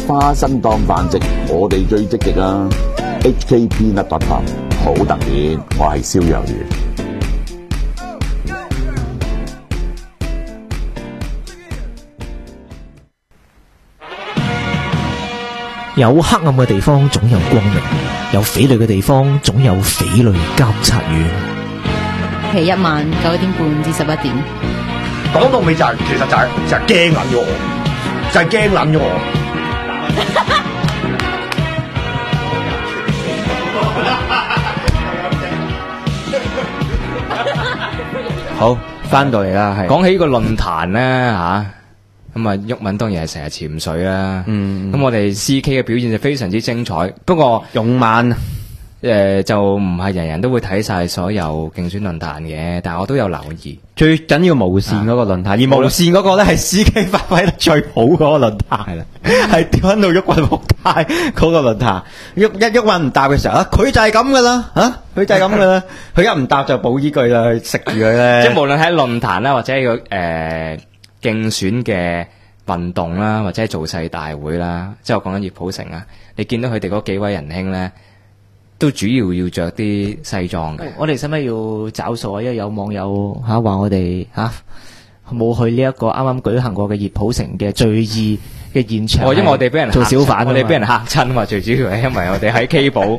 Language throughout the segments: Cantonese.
花生當飯食，我哋最積極啊！HKpeanut.com 好特別，我係燒魷魚。 有黑暗嘅地方總有光明，有匪類嘅地方總有匪類監察院。 係一晚9點半至11點。 講到尾就係、其實就係驚撚咗我，就係驚撚咗我。 好，翻到嚟啦，係講起呢個論壇咧嚇，咁啊毓民當然係成日潛水啦。咁我哋 CK 嘅表現就非常之精彩，不過勇猛。 就唔係人人都會睇晒所有競選論壇嘅，但係我都有留意。 最緊要無線嗰個論壇，而無線嗰個咧係 CK 發揮得最好嗰個論壇，係啦，係掉翻到鬱運仆街嗰個論壇。鬱運唔答嘅時候啊，佢就係咁噶啦，佢就係咁噶啦，佢一唔答就補依句啦，食住佢咧。 即係無論喺論壇啦，或者係個競選嘅運動啦，或者係造勢大會啦，即係我講緊葉普成啊，你見到佢哋嗰幾位仁兄咧，都主要要着啲西裝嘅。 我哋使唔使要找數啊？因為有網友話我哋冇去呢一個啱啱舉行過嘅葉普成嘅醉意嘅現場。 因為我哋俾人做小販， 我哋俾人嚇親嘛。最主要係因為我哋喺 K 寶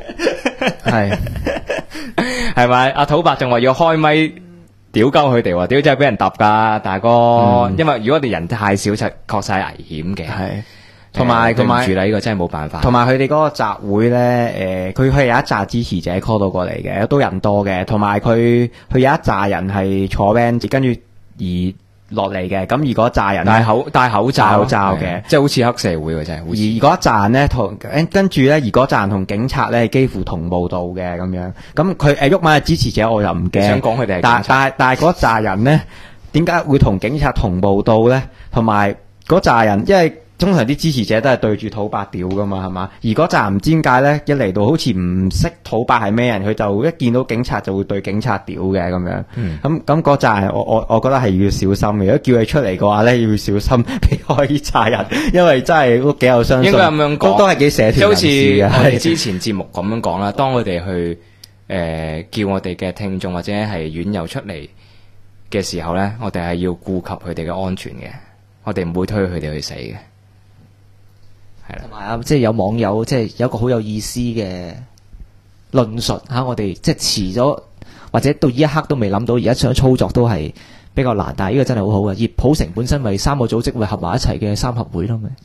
係咪？阿土伯仲話要開咪屌鳩佢哋喎，屌真係俾人揼㗎，大哥。因為如果我哋人太少，就確實係危險嘅。係。同埋住啦，呢個真係冇辦法。 同埋佢哋嗰個集會咧，佢係有一紮支持者 call 到過嚟嘅，都人多嘅。同埋佢有一紮人係坐 van 跟住而落嚟嘅。咁而嗰紮人戴口罩嘅， 即係好似黑社會喎，真係。而嗰一紮人咧跟住咧，而嗰紮人同警察咧幾乎同步到嘅咁樣。咁佢毓民嘅支持者我又唔驚。 想講佢哋係警察， 但係嗰紮人咧點解會同警察同步到咧？同埋嗰紮人因為。通常啲支持者都係對住土伯屌噶嘛，係嘛？而嗰陣唔知點解咧，一嚟到好似唔識土伯係咩人，佢就一見到警察就會對警察屌嘅咁樣。咁嗰陣我覺得係要小心嘅。如果叫佢出嚟嘅話咧，要小心避開呢扎人，因為真係都幾有相信。 應該咁樣講， 都係幾社團人士嘅。 好似我哋之前節目咁樣講啦，當我哋去叫我哋嘅聽眾或者係院友出嚟嘅時候咧，我哋係要顧及佢哋嘅安全嘅，我哋唔會推佢哋去死嘅。 同埋即係有網友即係有一個好有意思嘅論述我哋即係遲咗或者到呢一刻都未諗到，而家想操作都係比較難，但係呢個真係好好嘅。葉普成本身為3個組織會合埋一齊嘅三合會咯，咪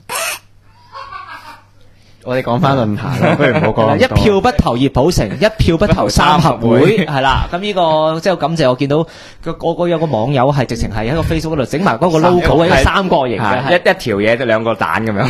我哋講翻論壇啦，不如唔好講。 一票不投葉普成，一票不投三合會，係啦。咁呢個即係感謝我見到有個網友係直情係喺個 Facebook 嗰度整埋嗰個 logo 係一個三角形嘅， 一條嘢就兩個蛋咁樣。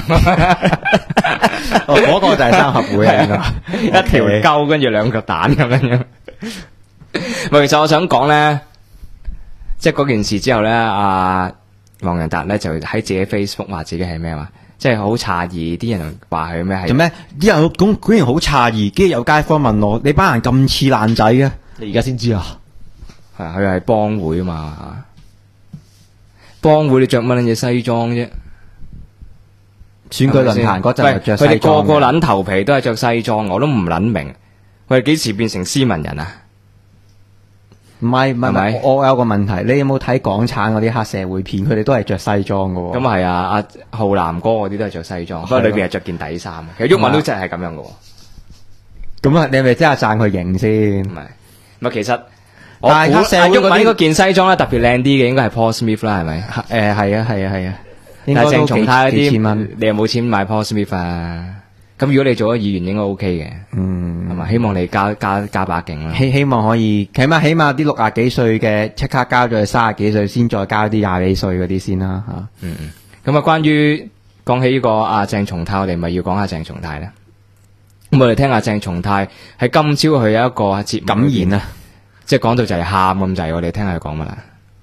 嗰個就係三合會啊， 一條鳩跟住兩個蛋咁樣。其實我想講咧，即係嗰件事之後咧，阿黃仁達咧就喺自己 Facebook 話自己係咩話？即係好詫異，啲人話佢咩係？做咩？啲人咁居然好詫異，跟住有街坊問我：你班人咁似爛仔嘅？你而家先知啊？ 係佢係幫會啊嘛，幫會你着乜撚嘢西裝啫？ 選舉論壇嗰陣着西裝， 佢哋個個撚頭皮都係着西裝，我都唔撚明，佢哋幾時變成斯文人啊？ 唔係，我有個問題，你有冇睇港產嗰啲黑社會片？佢哋都係着西裝噶喎。 咁係啊，阿浩南哥嗰啲都係着西裝，不過裏邊係着件底衫。其實毓民都真係咁樣噶。 咁啊，你係咪真係讚佢型先？ 唔係，其實但係黑社會毓民嗰件西裝咧特別靚啲嘅，應該係 Paul Smith 啦，係咪？ 係啊。 但係鄭松泰嗰啲，你有冇錢買 Paul Smith 啊？咁如果你做咗議員應該 OK 嘅，係嘛？希望你加把勁啦。 希望可以，起碼啲60幾歲嘅即刻交咗去30幾歲，先再交啲20幾歲嗰啲先啦吓。 咁關於講起呢個阿鄭松泰，我哋咪要講下鄭松泰咧。咁我哋聽下鄭松泰喺今朝佢有一個節目感言啊， 即係講到就係喊咁滯，我哋聽下佢講乜啦。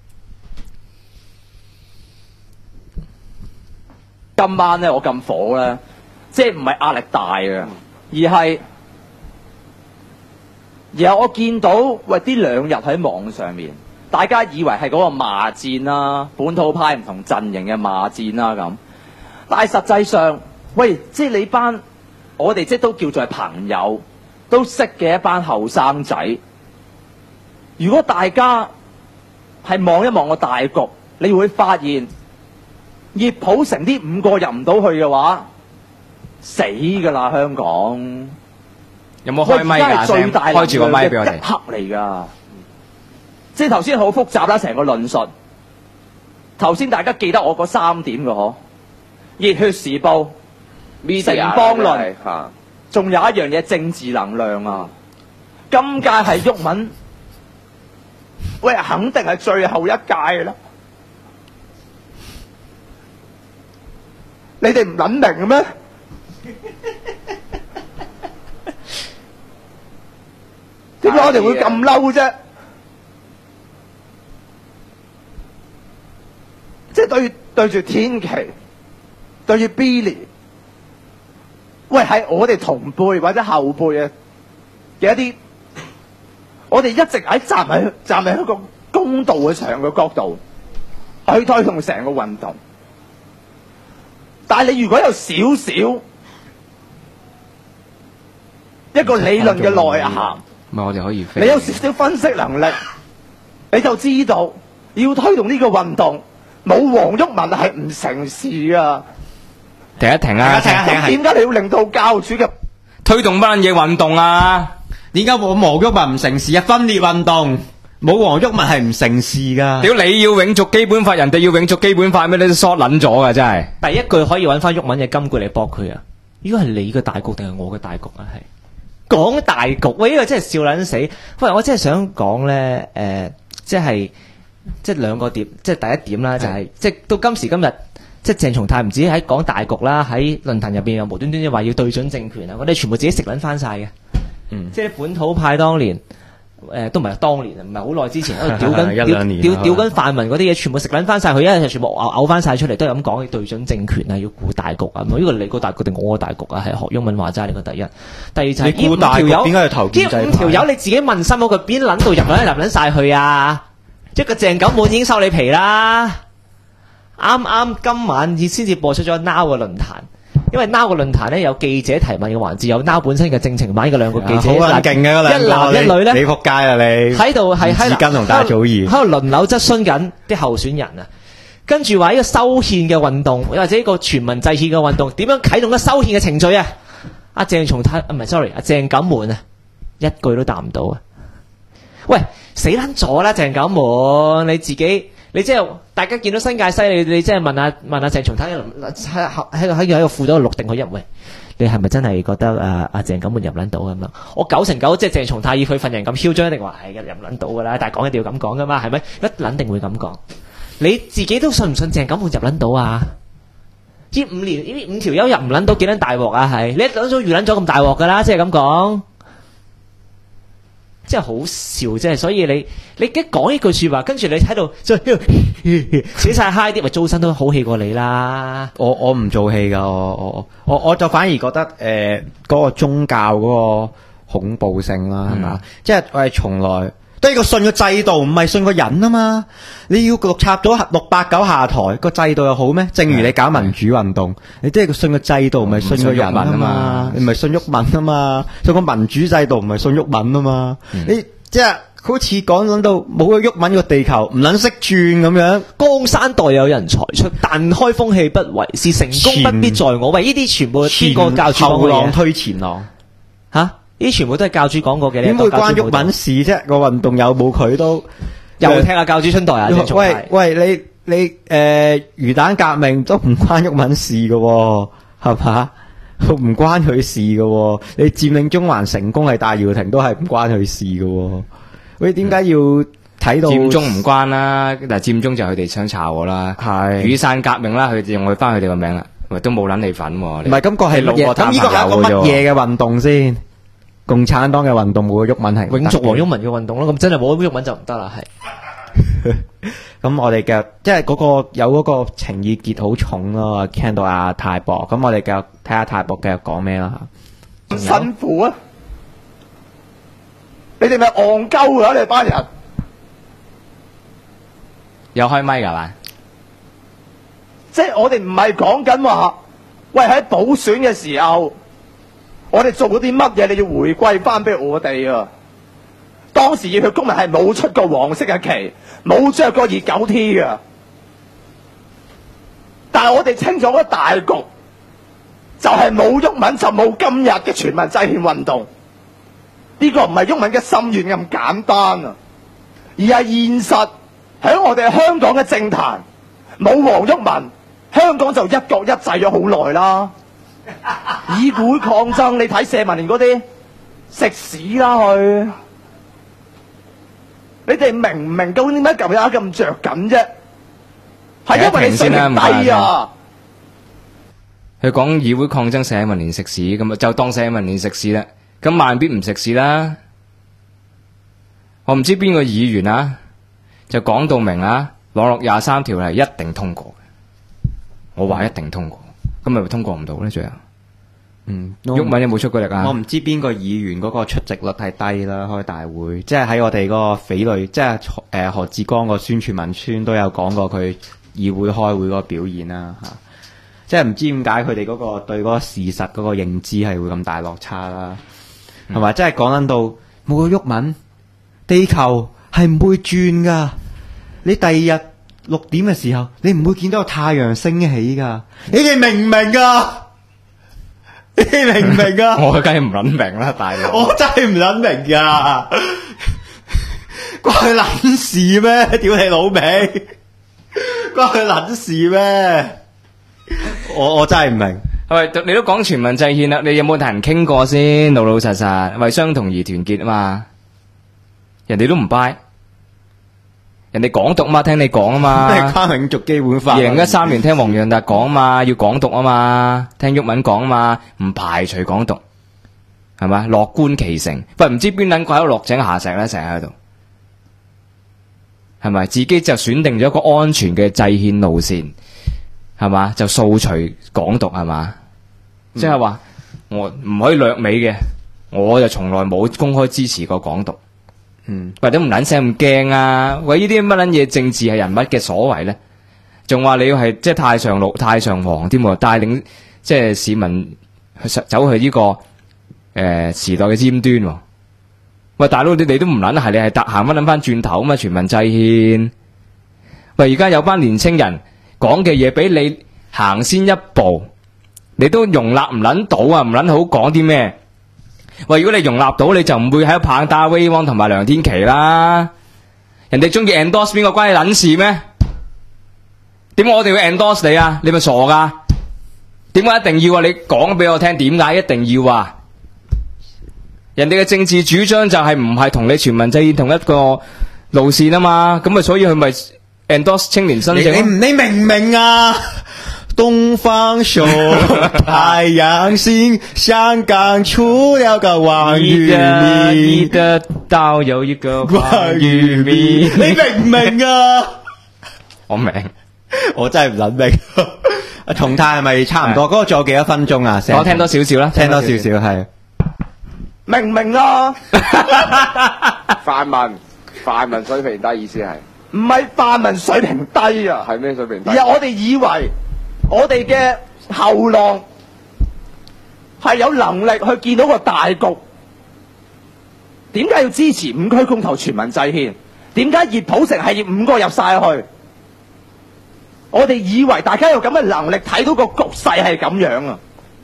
今晚咧，我咁火咧。即係唔係壓力大啊，而係我見到喂呢2日喺網上面，大家以為係嗰個罵戰啦，本土派唔同陣營嘅罵戰啦咁，但係實際上喂，即係你班我哋即係都叫做係朋友，都識嘅一班後生仔。如果大家係望一望個大局，你會發現葉普成呢5個入唔到去嘅話，死㗎啦香港！ 有冇開咪㗎？ 喂而家係最大開住個咪俾我哋能量嘅一。刻嚟㗎。即係頭先好複雜啦，成個論述。頭先大家記得我嗰3點嘅嗬，熱血時報、城邦論，仲有一樣嘢政治能量啊！今屆係毓民，喂，肯定係最後一屆㗎啦。你哋唔撚明咩？點解我哋會咁嬲啫？即係對住天琪，對住 Billy， 喂，係我哋同輩或者後輩嘅一啲，我哋一直喺站喺一個公道嘅上嘅角度去推動成個運動。但係你如果有少少一個理論嘅內涵， 唔係我哋可以飛。 你有少少分析能力，你就知道要推動呢個運動，冇黃毓民係唔成事噶。 停一停啊！ 咁點解你要令到教主嘅推動乜嘢運動啊？ 點解冇黃毓民唔成事啊？分裂運動冇黃毓民係唔成事噶。 屌你要永續基本法，人哋要永續基本法咩？你都疏撚咗噶，真係。 第一句可以揾翻毓民嘅金句嚟駁佢啊！呢個係你嘅大局定係我嘅大局啊？係講大局，喂，呢個真係笑撚死。喂，我真係想講咧，即係兩個點，即係第一點啦，就係即係到今時今日，即係鄭松泰唔止喺講大局啦，喺論壇入邊又無端端話要對準政權啊，我哋全部自己食撚翻晒嘅。即係本土派當年。都唔係當年，唔係好耐之前喺度屌緊屌緊泛民嗰啲嘢，全部食撚翻晒佢，一日全部嘔翻晒出嚟，都係咁講，要對準政權啊，要顧大局啊。呢個你個大局定我個大局啊？係學毓民話齋，呢個第一。第二就係你顧大局點解要投建制派？ 呢5條友你自己問心嗰個邊撚度入撚晒去啊？一個鄭九滿已經收你皮啦。啱啱今晚先至播出咗 Now 嘅論壇。因為 Now 個論壇咧有記者提問嘅環節，有 Now 本身嘅正情版嘅兩個記者， 好撚勁嘅嗰兩個， 一男一女咧， 你仆街啦你！ 喺度係喺紙巾同大祖兒喺度輪流質詢緊啲候選人啊，跟住話呢個修憲嘅運動，或者呢個全民制憲嘅運動，點樣啟動咗修憲嘅程序啊？阿鄭松泰唔係 sorry， 阿鄭錦滿啊，一句都答唔到啊！喂，死撚咗啦，鄭錦滿，你自己。你即係大家見到新界西，你即係問下鄭松泰喺個附咗個錄定佢入，喂，你係咪真係覺得阿鄭錦滿入撚到咁樣？我99%即係鄭松泰以佢份人咁囂張，一定話係入撚到噶啦。但係講一定要咁講噶嘛，係咪？一撚定會咁講。你自己都信唔信鄭錦滿入撚到啊？呢5年呢5條友入唔撚到幾撚大鑊啊？係你一撚咗預撚咗咁大鑊噶啦，即係咁講。真係好笑，即係所以你一講呢句說話，跟住你喺度寫晒 high 啲，咪周身都好氣過你啦。 我唔做戲噶，我就反而覺得嗰個宗教嗰個恐怖性啦，係嘛？即係我係從來都係個信個制度，唔係信個人啊嘛。你要六插咗689下台，個制度又好咩？正如你搞民主運動，你都係信個制度，唔係信個人啊嘛。你唔係信毓民啊嘛，信個民主制度唔係信毓民啊嘛。你即係好似講到冇個毓民個地球唔撚識轉咁樣， 江山代有人才出，但開風氣不為是，成功不必在我。喂，呢啲全部邊個教主講後浪嘅嘢？ 推前浪吓？呢啲全部都係教主講過嘅。 點會關毓民事啫？個運動有冇佢都又聽下教主春代啊？ 喂，你魚蛋革命都唔關毓民事嘅喎，係嘛？唔關佢事嘅喎。你佔領中環成功係戴耀廷都係唔關佢事嘅喎。喂，點解要睇到佔中唔關啦？嗱，佔中就佢哋想查我啦。 係雨傘革命啦，佢哋用佢翻佢哋個名啦，喂都冇撚你份喎。 唔係咁個係乜嘢？咁呢個係一個乜嘢嘅運動先？共產黨嘅運動冇個毓民係永續黃毓民嘅運動咯，咁真係冇毓民就唔得啦，係。 咁我哋嘅即係嗰個有嗰個情意結好重咯，聽到阿泰博，咁我哋繼續睇下泰博繼續講咩啦嚇。 辛苦啊！你哋咪戇鳩啊！你哋班人有開咪㗎嘛？ 即係我哋唔係講緊話喂，喺補選嘅時候，我哋做咗啲乜嘢？你要回歸翻俾我哋啊！當時熱血公民係冇出過黃色嘅旗，冇着過熱狗 T 嘅，但係我哋清楚咗大局，就係冇毓民就冇今日嘅全民制憲運動。呢個唔係毓民嘅心願咁簡單啊，而係現實喺我哋香港嘅政壇冇黃毓民，香港就一國一制咗好耐啦。議會抗爭，你睇社民連嗰啲食屎啦去！你哋明唔明究竟點解舊日咁着緊啫？係因為你水平低啊！ 佢講議會抗爭社民連食屎，咁啊就當社民連食屎啦。咁萬必唔食屎啦！我唔知邊個議員啊，就講到明啊，網絡23條係一定通過嘅。我話一定通過，咁咪通過唔到咧？最後，毓民有冇出過力啊？ 我唔知邊個議員嗰個出席率係低啦，開大會，即係喺我哋嗰個匪類，即係何志光個宣傳文宣都有講過佢議會開會嗰個表現啦嚇。即係唔知點解佢哋嗰個對嗰個事實嗰個認知係會咁大落差啦。同埋真係講緊到冇個毓民，地球係唔會轉噶。你第二日6點嘅時候，你唔會見到個太陽升起噶。你哋明唔明啊？你哋明唔明啊？ 我梗係唔撚明啦，大佬。 我真係唔撚明噶，關佢撚事咩？屌你老味，關佢撚事咩？我真係唔明。 喂，你都講全民制憲啦，你有冇同人傾過先？老老實實，為相同而團結啊嘛！人哋都唔 buy，人哋港獨嘛，聽你講啊嘛。 跨永續基本法。 2013年聽黃洋達講嘛，要港獨啊嘛，聽毓民講啊嘛，唔排除港獨，係嘛？樂觀其成，喂，唔知邊撚鬼喺度落井下石咧，成日喺度，係咪？自己就選定咗一個安全嘅制憲路線，係嘛？就掃除港獨，係嘛？即係話我唔可以略美嘅，我就從來冇公開支持過港獨。或者唔撚聲咁驚啊！喂，呢啲乜撚嘢政治係人物嘅所為咧？仲話你要係即係太上老、太上皇添喎，帶領即係市民走去呢個時代嘅尖端喎。喂，大佬你都唔撚係，你係行翻諗翻轉頭啊嘛！全民制憲。喂，而家有班年青人講嘅嘢，俾你行先一步，你都容納唔撚到啊！唔撚好講啲咩？喂，如果你容納到，你就唔會喺度棒打威汪同埋梁天琦啦。人哋中意 endorse 邊個關你撚事咩？點解我哋要 endorse 你啊？你咪傻噶？點解一定要啊？你講俾我聽，點解一定要啊？人哋嘅政治主張就係唔係同你全民制憲同一個路線啊嘛？咁咪所以佢咪 endorse 青年新政？ 你明唔明啊？東方朔，太陽星，香港出了個王玉明， 你的道有一個王玉明， 你明唔明啊？ 我明， 我真係唔諗明。同泰係咪差唔多？嗰個仲有幾多分鐘啊？ 我聽多少少啦， 聽多少少係。 明唔明啊？ 泛民水平低，意思係唔係泛民水平低啊？ 係咩水平低？ 而係我哋以為我哋嘅後浪係有能力去見到個大局。點解要支持5區公投全民制憲？點解熱普城係要5個入晒去？我哋以為大家有咁嘅能力睇到個局勢係咁樣啊！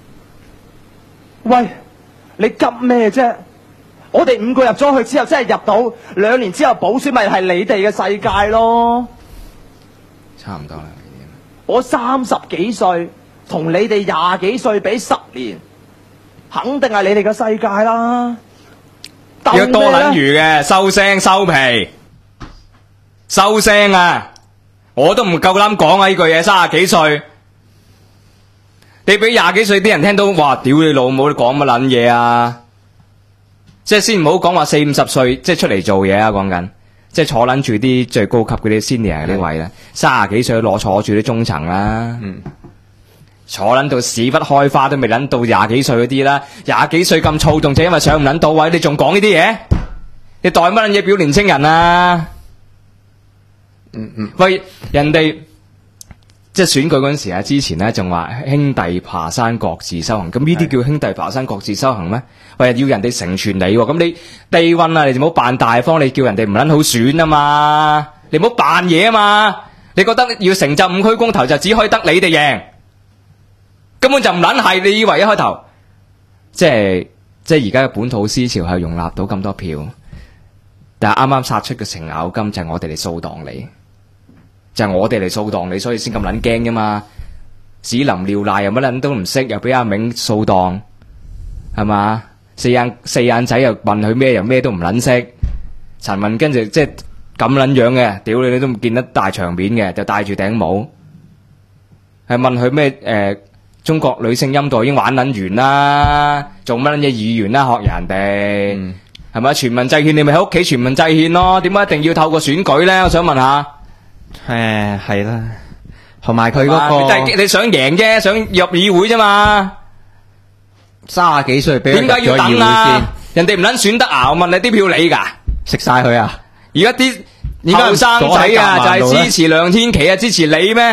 喂，你急咩啫？我哋5個入咗去之後，真係入到2年之後補選，咪係你哋嘅世界咯？ 差唔多啦。 我30幾歲，同你哋20幾歲比10年，肯定係你哋嘅世界啦。 要多撚餘嘅，收聲收皮，收聲啊！我都唔夠膽講啊！呢句嘢30幾歲，你俾20幾歲啲人聽到，哇！屌你老母，你講乜撚嘢啊？即係先唔好講話40、50歲，即係出嚟做嘢啊！講緊。即係坐撚住啲最高級嗰啲 senior 嗰啲位咧，30幾歲坐住啲中層啦，坐撚到屎忽開花都未撚到20幾歲嗰啲啦，20幾歲咁躁動就因為上唔撚到位，你仲講呢啲嘢？你代乜撚嘢表年青人啊？喂，人哋即係選舉嗰陣時啊，之前咧仲話兄弟爬山各自修行，咁呢啲叫兄弟爬山各自修行咩？喂，要人哋成全你喎，咁你低溫啊，你唔好扮大方，你叫人哋唔撚好選啊嘛，你唔好扮嘢啊嘛，你覺得要成就5區公投就只可以得你哋贏，根本就唔撚係，你以為一開頭，即係而家嘅本土思潮係容納到咁多票，但係啱啱殺出嘅程咬金就係我哋嚟掃蕩你。就係我哋嚟掃蕩你，所以先咁撚驚噶嘛！屎淋尿賴又乜撚都唔識，又俾阿銘掃蕩，係嘛？四眼仔又問佢咩，又咩都唔撚識。陳文跟住即係咁撚樣嘅，屌你都唔見得大場面嘅，就戴住頂帽，係問佢咩中國女性陰道已經玩撚完啦，做乜撚嘢議員啦？學人哋係咪全民制憲？你咪喺屋企全民制憲咯？點解一定要透過選舉咧？我想問下。 係啦，同埋佢嗰個， 但係你想贏啫，想入議會啫嘛。 30幾歲俾點解要等啊？人哋唔撚選得啊！我問你啲票你㗎， 食晒佢啊！ 而家啲後生仔啊，就係支持梁天琦啊，支持你咩？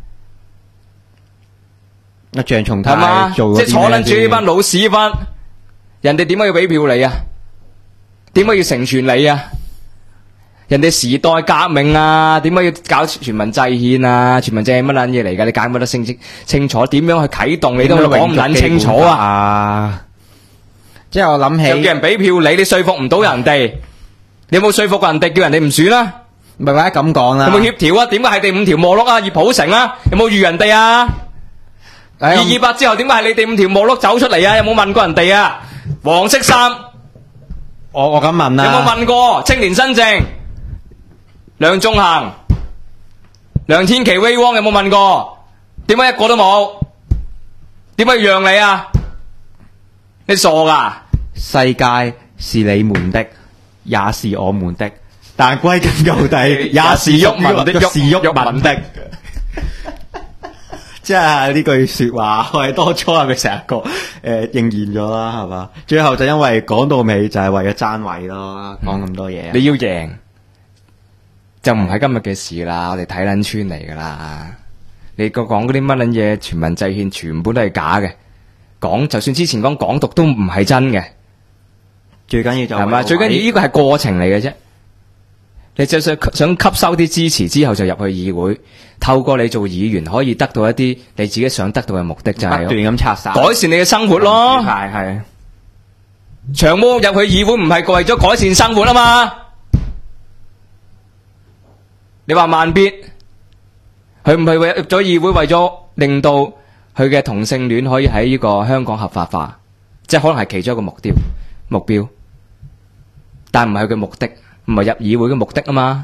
阿鄭松泰係嘛？即係坐撚住呢班老屎忽，人哋點解要俾票你啊？點解要成全你啊？人哋時代革命啊，點解要搞全民制憲啊？全民制憲乜撚嘢嚟㗎？你解唔得清楚？點樣去啟動你都講唔撚清楚啊！ 即係我諗起， 又叫人俾票你，你說服唔到人哋，你有冇說服過人哋叫人哋唔選啊？ 咪或者咁講啦？ 有冇協調啊？點解係第5條摩碌啊？葉普成啊？有冇預人哋啊？228之後點解係你哋5條摩碌走出嚟啊？有冇問過人哋啊？黃色衫， 我咁問啊？ 有冇問過青年新政？梁頌恆、梁天琦、威汪有冇問過？點解一個都冇？點解要讓你啊？你傻噶？ 世界是你們的，也是我們的，但歸根究底，也是毓民的，是毓民的。即係呢句說話，我哋當初係咪成日講應驗咗啦？係嘛？最後就因為講到尾就係為咗爭位咯，講咁多嘢。 你要贏。就唔係今日嘅事啦，我哋睇撚穿嚟噶啦。你講嗰啲乜撚嘢全民制憲，全部都係假嘅。講就算之前講港獨都唔係真嘅。 最緊要就係嘛？最緊要呢個係過程嚟嘅啫。你就想吸收啲支持之後就入去議會，透過你做議員可以得到一啲你自己想得到嘅目的，就係不斷咁拆散， 改善你嘅生活咯。 係長毛入去議會唔係為咗改善生活啊嘛？你話慢必，佢唔係入咗議會為咗令到佢嘅同性戀可以喺呢個香港合法化，即係可能係其中一個目標，但唔係佢嘅目的，唔係入議會嘅目的啊嘛。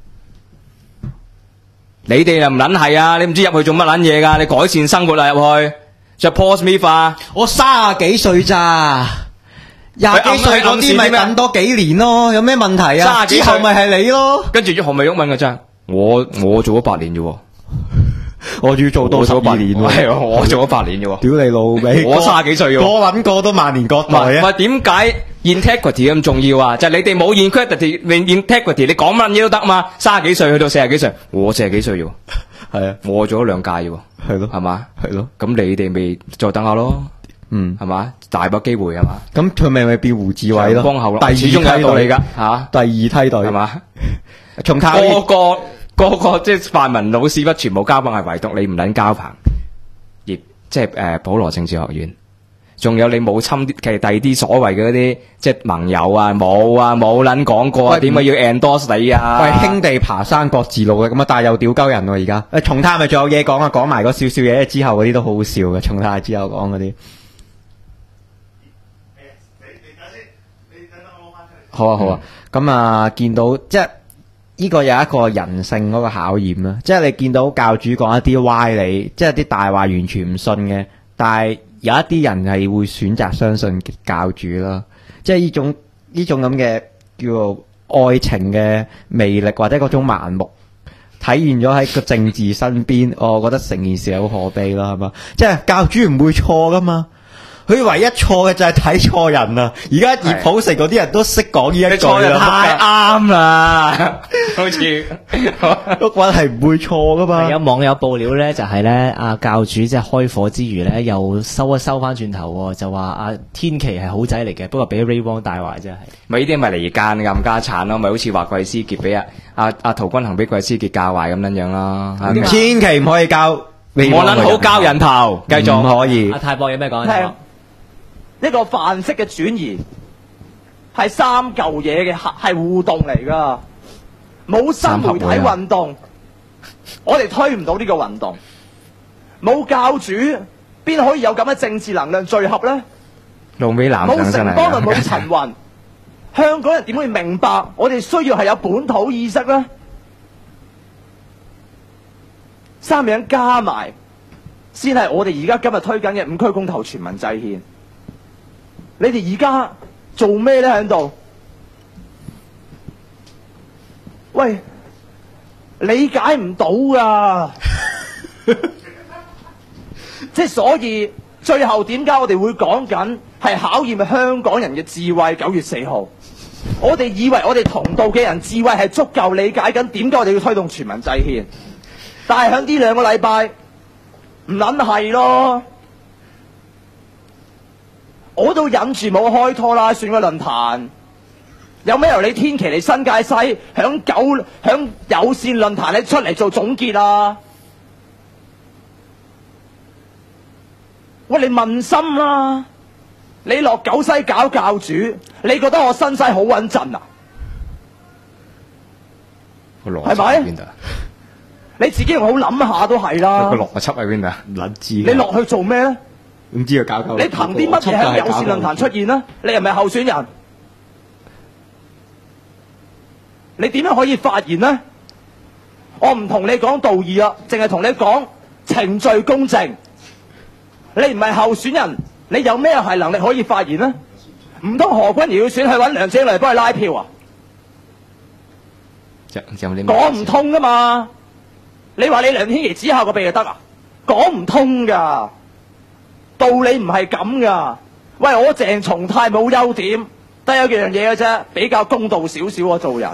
你哋又唔撚係啊？你唔知入去做乜撚嘢㗎？你改善生活啊入去，着 Paul Smith 啊？ 我30幾歲咋？20幾歲嗰啲咪等多幾年咯？有咩問題啊？之後咪係你咯？ 跟住何咪毓民嘅啫。我做咗8年啫喎， 我要做多12年喎。 係啊，我做咗8年啫喎。屌你老味， 我30幾歲喎。 我諗過都萬年國代啊。 唔係點解 integrity 咁重要啊？就係你哋冇 integrity，你講乜嘢都得嘛。30幾歲去到40幾歲，我40幾歲喎。 係啊， 我做咗2屆喎。 係咯， 係嘛？ 係咯。 咁你哋咪再等下咯。係嘛？大把機會係嘛？ 咁佢咪變胡志偉咯？ 光後咯。 第二梯隊嚟㗎嚇。 第2梯隊係嘛？ 從個個即係泛民老屎忽全部交棒，係唯獨你唔撚交棒，即係普羅政治學院，仲有你冇侵其實第二啲所謂嘅嗰啲即係盟友啊，冇撚講過啊，點解要 endorse 你啊？ 喂，兄弟爬山各自路嘅咁啊，但係又屌鳩人喎而家。重泰咪仲有嘢講啊？講埋嗰少少嘢之後嗰啲都好好笑嘅，重泰之後講嗰啲。好啊，咁啊，見到即係。呢個有一個人性嗰個考驗啦，即係你見到教主講一啲歪理，即係啲大話完全唔信嘅，但係有一啲人係會選擇相信教主啦，即係呢種咁嘅叫做愛情嘅魅力或者嗰種盲目體現咗喺個政治身邊，我覺得成件事好可悲啦，係嘛？即係教主唔會錯噶嘛。 佢唯一錯嘅就係睇錯人啊！而家葉普成嗰啲人都識講呢一句錯人太啦， 啱啦，好似碌棍係唔會錯噶嘛。 有網友報料咧，就係咧阿教主即係開火之餘咧，又收翻轉頭喎，就話阿天琪係好仔嚟嘅，不過俾 Ray Wong 帶壞啫係。 咪呢啲咪離間冚家產咯，咪好似話貴思傑俾阿陶君行俾貴思傑教壞咁樣樣咯。 千祈唔可以教， 我撚好交人頭，繼續唔可以阿。泰博有咩講？ 聽一個範式嘅轉移係三嚿嘢嘅係互動嚟噶，冇新媒體運動，我哋推唔到呢個運動。冇教主邊可以有咁嘅政治能量聚合呢？ 路尾男冇上身城邦論， 嚟冇陳雲，香港人點會明白我哋需要係有本土意識呢？三樣加埋，先係我哋而家今日推緊嘅5區公投全民制憲。你哋而家做咩咧喺度？喂，理解唔到噶，即係所以最後點解我哋會講緊係考驗香港人嘅智慧？9月4號，我哋以為我哋同道嘅人智慧係足夠理解緊點解我哋要推動全民制憲，但係喺呢2個禮拜唔撚係咯。我都忍住冇開拖拉選個論壇，有咩由你天琪嚟新界西響有線論壇你出嚟做總結啊？喂，你問心啦！你落九西搞教主，你覺得我新西好穩陣啊？係咪？ 邊度？ 你自己好諗下都係啦。 個邏輯喺邊度？ 唔撚知。 你落去做咩咧？ 唔知佢搞。 你憑啲乜嘢喺有線論壇出現呢？你係咪候選人？你點樣可以發言呢？我唔同你講道義啊，淨係同你講程序公正。你唔係候選人，你有咩係能力可以發言呢？唔通何君堯要選去揾梁振英嚟幫佢拉票啊？講唔通噶嘛？你話你梁天琦指下個鼻就得啊？講唔通噶。道理唔係咁噶，喂，我鄭松泰冇優點，得有幾樣嘢嘅啫，比較公道少少啊做人。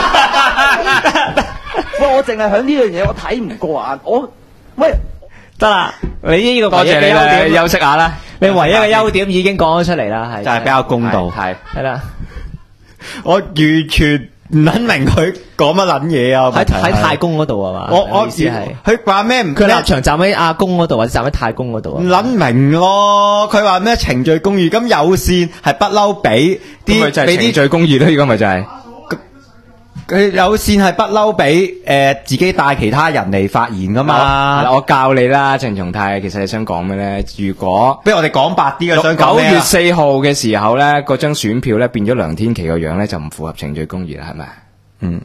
喂，我淨係響呢樣嘢，我睇唔過眼。喂， 得啦，你呢個多謝你啦，休息下啦。 你唯一嘅優點已經講咗出嚟啦，係就係比較公道。 係啦， 我完全唔撚明佢講乜撚嘢啊！ 喺太公嗰度啊嘛， 我意思係佢話咩？ 佢立場站喺亞公嗰度，或者站喺太公嗰度啊？ 唔撚明咯！佢話咩程序公義？咁有線係不嬲俾啲程序公義咯，而家咪就係佢有線係不嬲俾自己帶其他人嚟發言噶嘛？ 我教你啦，鄭松泰，其實你想講咩咧？如果不如我哋講白啲啊，想講咩啊？ 9月4號嘅時候咧，嗰張選票咧變咗梁天琦個樣咧，就唔符合程序公義啦，係咪？ 嗯。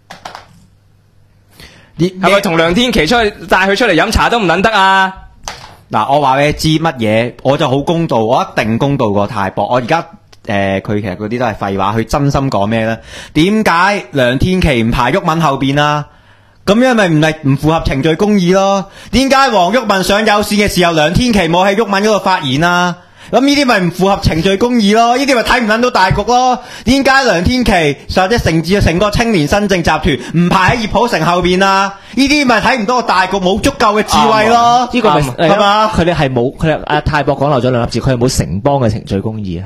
係咪同梁天琦出去帶佢出嚟飲茶都唔撚得啊？ 嗱，我話俾你知乜嘢，我就好公道，我一定公道過泰博。我而家佢其實嗰啲都係廢話，佢真心講咩咧？點解梁天琦唔排毓民後邊啊？咁樣咪唔符合程序公義咯？點解黃毓民上有線嘅時候，梁天琦冇喺毓民嗰度發言啊？咁呢啲咪唔符合程序公義咯？呢啲咪睇唔撚到大局咯？點解梁天琦或者成個青年新政集團唔排喺葉普成後邊啊？呢啲咪睇唔到個大局，冇足夠嘅智慧咯？ 呢個咪係嘛？ 佢哋係冇，佢阿泰博講漏咗2粒字，佢係冇城邦嘅程序公義係。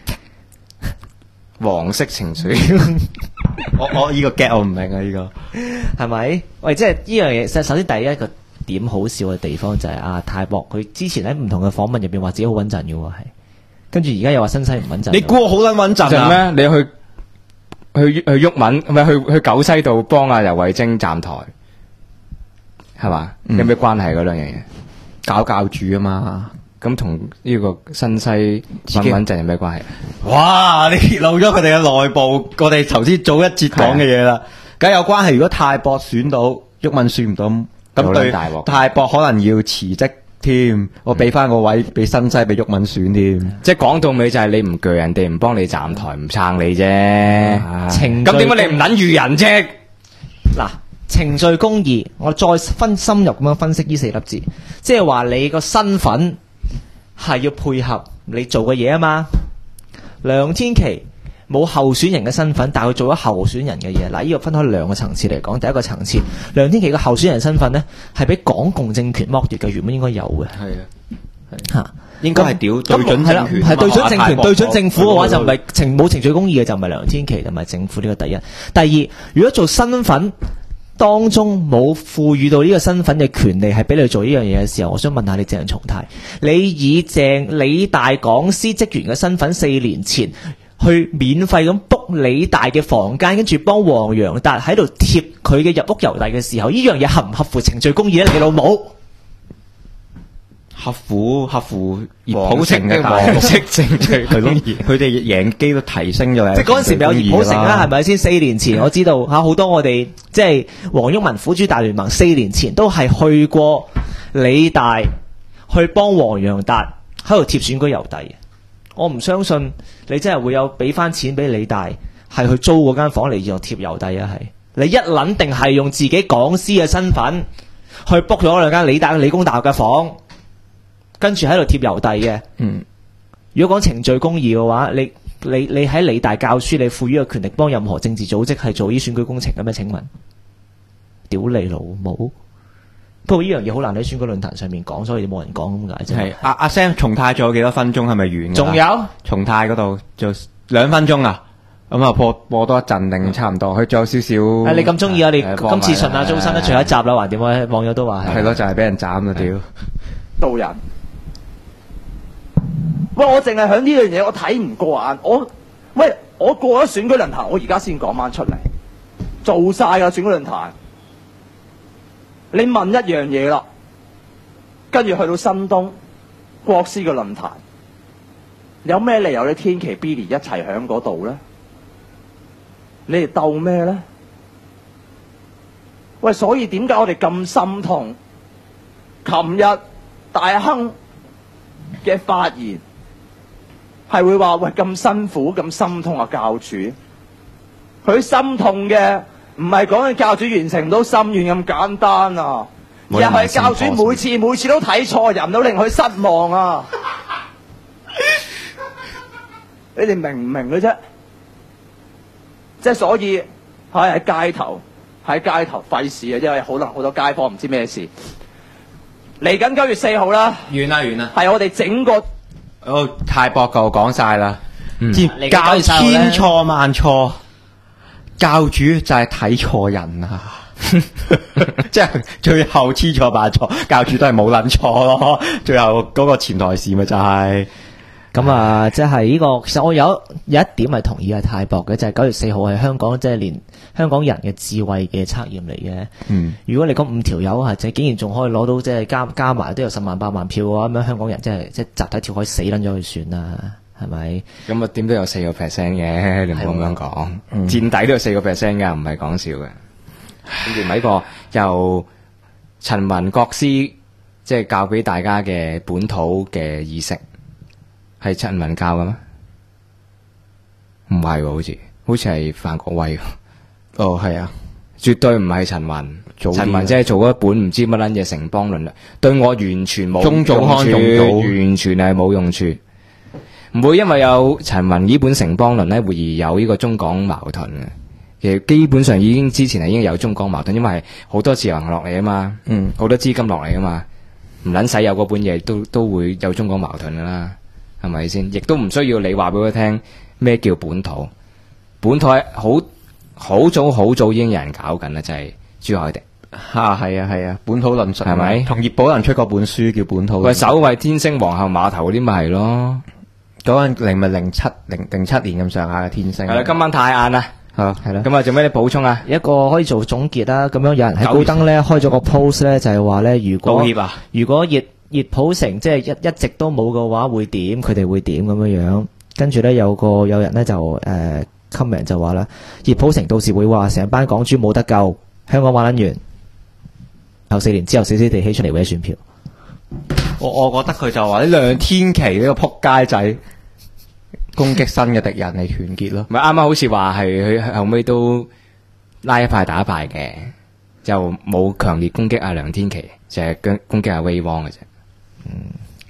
黃色情緒， 我呢個 get 我唔明啊！呢個係咪？喂，即係呢樣嘢，首先第一個點好笑嘅地方就係阿泰博，佢之前喺唔同嘅訪問入邊話自己好穩陣嘅喎，係跟住而家又話新西唔穩陣。 你估我好撚穩陣啊？ 咩？你去毓民，唔係去九西度幫阿游蕙禎站台，係嘛？有咩關係嗰兩樣嘢？ 搞教主啊嘛！ 咁同呢個新西穩唔穩陣有咩關係？ 哇！你揭露咗佢哋嘅內部，我哋頭先早一節講嘅嘢啦，梗係有關係。如果泰博選到，毓民選唔到，咁對泰博可能要辭職添。我俾翻個位俾新西俾毓民選添。 即係講到尾就係你唔鋸人哋，唔幫你站台，唔撐你啫。咁點解你唔撚預人啫？ 嗱，程序公義，我再深入咁樣分析呢4粒字，即係話你個身份係要配合你做嘅嘢啊嘛。梁天琦冇候選人嘅身份，但係佢做咗候選人嘅嘢。嗱，呢個分開兩個層次嚟講。第一個層次，梁天琦嘅候選人身份呢，係俾港共政權剝奪嘅，原本應該有嘅。 係啊， 嚇。 應該係對準政權， 係對準政權、對準政府嘅話就唔係冇程序公義嘅，就唔係梁天琦同埋政府。呢個第一。第二，如果做身份當中冇賦予到呢個身份嘅權利係俾你做呢樣嘢嘅時候，我想問下你鄭松泰，你以理大講師職員嘅身份4年前去免費咁 book 理大嘅房間，跟住幫黃洋達喺度貼佢嘅入屋郵遞嘅時候，呢樣嘢合唔合乎程序公義咧？你老母！合乎葉普成嘅黃色程序公義， 佢哋贏機都提升咗。 即係嗰陣時咪有葉普成啦，係咪先？4年前我知道好多我哋即係黃毓民苦主大聯盟4年前都係去過理大去幫黃洋達喺度貼選舉郵遞。我唔相信你真係會有俾翻錢俾理大係去租嗰間房嚟又貼郵遞啊！係你一撚定係用自己講師嘅身份去 book 咗兩間理工大學嘅房。跟住喺度貼郵遞嘅，如果講程序公義嘅話，你喺理大教書，你賦予嘅權力幫任何政治組織係做啲選舉工程嘅咩？請問，屌你老母！不過呢樣嘢好難喺選舉論壇上面講，所以冇人講咁解啫。 係阿 Sam 重泰仲有幾多分鐘？係咪完？ 仲有重泰嗰度就2分鐘啊！咁啊播多一陣定差唔多？佢仲有少少。 你咁中意啊？你今次順下租生得最後一集啦，還點啊？網友都話係咯，就係俾人斬啊！屌道人。喂，我淨係響呢樣嘢，我睇唔過眼。我過咗選舉論壇，我而家先講翻出嚟，做晒噶選舉論壇。你問一樣嘢啦，跟住去到新東國師嘅論壇，有咩理由你天琦 Billy 一齊響嗰度咧？你哋鬥咩咧？喂，所以點解我哋咁心痛？琴日大亨嘅發言。係會話喂咁辛苦咁心痛啊！教主，佢心痛嘅唔係講緊教主完成唔到心願咁簡單啊，而係教主每次都睇錯人都令佢失望啊！你哋明唔明嘅啫？即係所以喺街頭費事啊，因為可能好多街坊唔知咩事。嚟緊9月4號啦， 完啦， 係我哋整個。 太博舊講晒啦，教千錯萬錯，教主就係睇錯人啊！即係最後千錯萬錯，教主都係冇撚錯咯。最後嗰個前台事咪就係咁啊！即係呢個，其實我有一點係同意係太博嘅，就係9月4號係香港即係連香港人嘅智慧嘅測驗嚟嘅。如果你講5條友啊，即係竟然仲可以攞到即係加埋都有10萬8萬票嘅話，咁樣香港人真係即係集體跳可以死撚咗佢算啦，係咪？ 咁啊點都有4%嘅，你唔好咁樣講，墊底都有4%㗎，唔係講笑嘅。跟住咪一個由陳文國師即係教俾大家嘅本土嘅意識。係陳文教嘅咩？唔係喎，好似係范國威。 哦，係啊， 絕對唔係陳文。陳文即係做一本唔知乜撚嘢城邦論，對我完全冇用處，完全係冇用處。唔會因為有陳文呢本城邦論咧，會而有呢個中港矛盾嘅。其實基本上已經之前係已經有中港矛盾，因為好多自由行落嚟啊嘛，好多資金落嚟啊嘛，唔撚使有嗰本嘢都會有中港矛盾噶啦。係咪先？亦都唔需要你話俾佢聽咩叫本土。本土係好早已經有人搞緊啦，就係朱凱廸。 係啊，本土論述係咪？ 同葉寶能出過本書叫《本土論述》。 喂，守衛天星皇后碼頭嗰啲咪係咯？ 嗰陣咪07年咁上下嘅天星。係啦，今晚太晏啦。 係啦。 咁啊，做咩你補充啊？ 一個可以做總結啦。咁樣有人喺高登咧開咗個 post 咧，就係話咧，如果熱普城即係一直都冇嘅話，會點？佢哋會點咁樣？跟住咧有人咧就comment 就話啦，熱普城到時會話成班港豬冇得救，香港玩撚完，後4年之後死死地起出嚟為咗選票。 我覺得佢就話呢梁天琦呢個撲街仔攻擊新嘅敵人嚟團結咯。 咪啱啱好似話係佢後尾都拉一派打一派嘅，就冇強烈攻擊阿梁天琦，就係攻擊阿威汪嘅啫。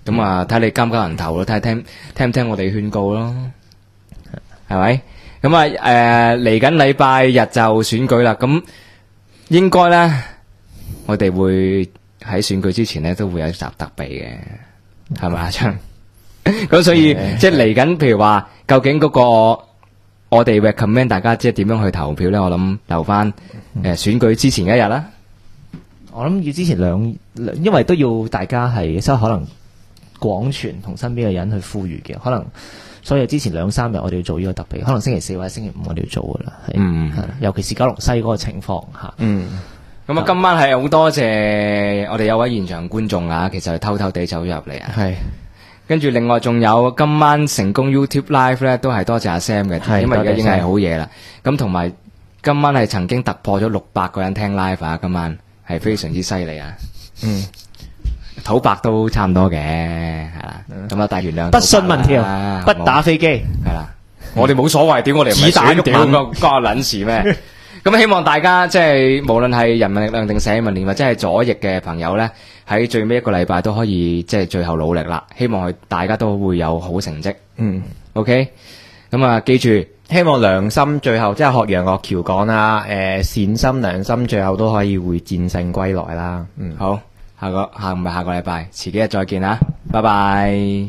咁啊，睇你交唔交人頭咯，睇下聽唔聽我哋勸告咯，係咪？咁啊，嚟緊禮拜日就選舉啦，咁應該咧，我哋會喺選舉之前咧都會有一集特備嘅，係咪阿昌？咁所以即係嚟緊，譬如話，究竟嗰個我哋 recommend 大家即係點樣去投票咧？我諗留翻選舉之前一日啦。 我諗要之前因為都要大家係即係可能廣傳同身邊嘅人去呼籲嘅，可能所以之前2-3日我哋要做呢個特備，可能星期4或者星期5我哋要做噶啦，係尤其是九龍西嗰個情況吓。 咁啊，今晚係好多謝我哋有位現場觀眾啊，其實係偷偷地走入嚟啊。係，跟住另外仲有今晚成功 YouTube Live 咧，都係多謝阿 Sam 嘅，因為而家已經係好夜啦。咁同埋今晚係曾經突破咗600個人聽 live 啊，今晚係非常之犀利啊。土白都差唔多嘅，係啦。咁啊，大原諒。不信民調，不打飛機，係啦。我哋冇所謂，屌我哋唔係選屌個關我撚事咩？咁希望大家即係無論係人民力量定社民連或者係左翼嘅朋友咧，喺最尾一個禮拜都可以即係最後努力啦。希望大家都會有好成績。OK。咁啊，記住， 希望良心最後即係學楊岳橋講啦，善心良心最後都可以會戰勝歸來啦。 好。下個禮拜，遲幾日再見啦，拜拜。 立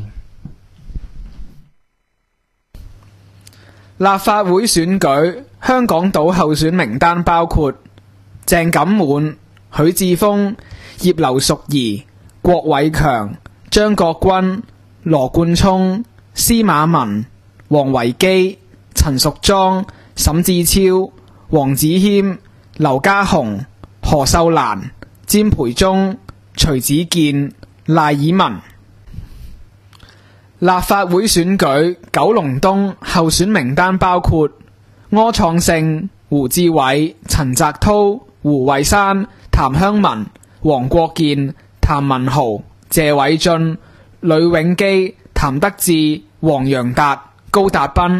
法會選舉，香港島候選名單包括鄭錦滿、許智峰、葉劉淑儀、郭偉強、張國軍、羅冠聰、司馬文、黃維基、陳淑莊、沈志超、黃子謙、劉家雄、何秀蘭、詹培忠、徐子健、賴以文。立法會選舉九龍東候選名單包括柯創盛、胡志偉、陳澤滔、胡慧珊、譚香文、黃國健、譚文豪、謝偉俊、呂永基、譚德志、黃洋達、高達斌。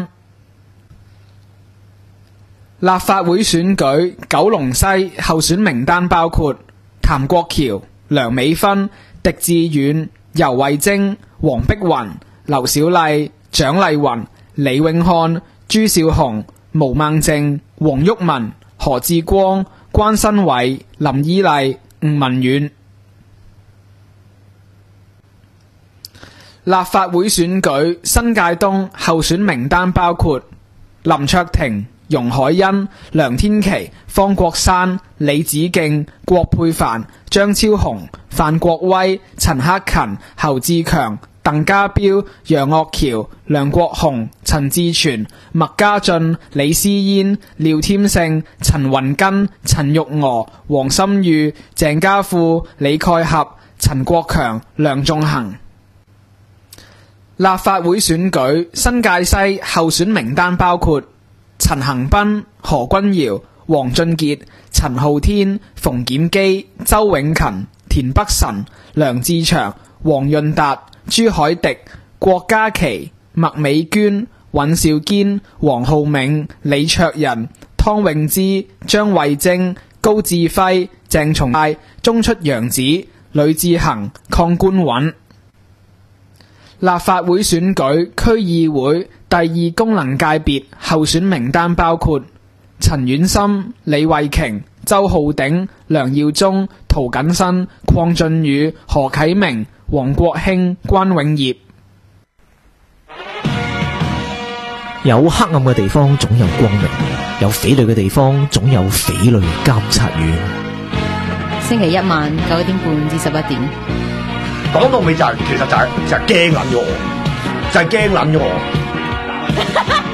立法會選舉九龍西候選名單包括譚國僑、梁美芬、狄志遠、游蕙禎、黃碧雲、劉小麗、蔣麗芸、李永漢、朱少雄、毛孟靜、黃毓民、何志光、關新偉、林依麗、吳文遠。立法會選舉新界東候選名單包括林卓廷、容海恩、梁天琦、方國珊、李梓敬、郭佩凡、張超雄、范國威、陳克勤、侯志強、鄧家彪、楊岳橋、梁國雄、陳志全、麥家俊、李思嫣、廖添勝、陳雲根、陳玉娥、黃心裕、鄭家富、李蓋合、陳國強、梁仲恒。立法會選舉新界西候選名單包括陳恒鑌、何君堯、黃俊傑、陳浩天、馮檢基、周永勤、田北辰、梁志祥、黃潤達、朱凱迪、郭家麒、麥美娟、尹兆堅、黃浩銘、李卓人、湯詠芝、張慧晶、高志輝、鄭松泰、中出洋子、呂志恒、鄺官穩。立法會選舉區議會第2功能界別候選名單包括陳婉心、李慧瓊、周浩鼎、梁耀忠、涂謹申、鄺俊宇、何啟明、黃國興、關永業。 有黑暗嘅地方總有光明，有匪類嘅地方總有匪類監察院。 星期一晚9點半至11點。 講到尾就係、其實就係驚撚咗我，就係驚撚咗我。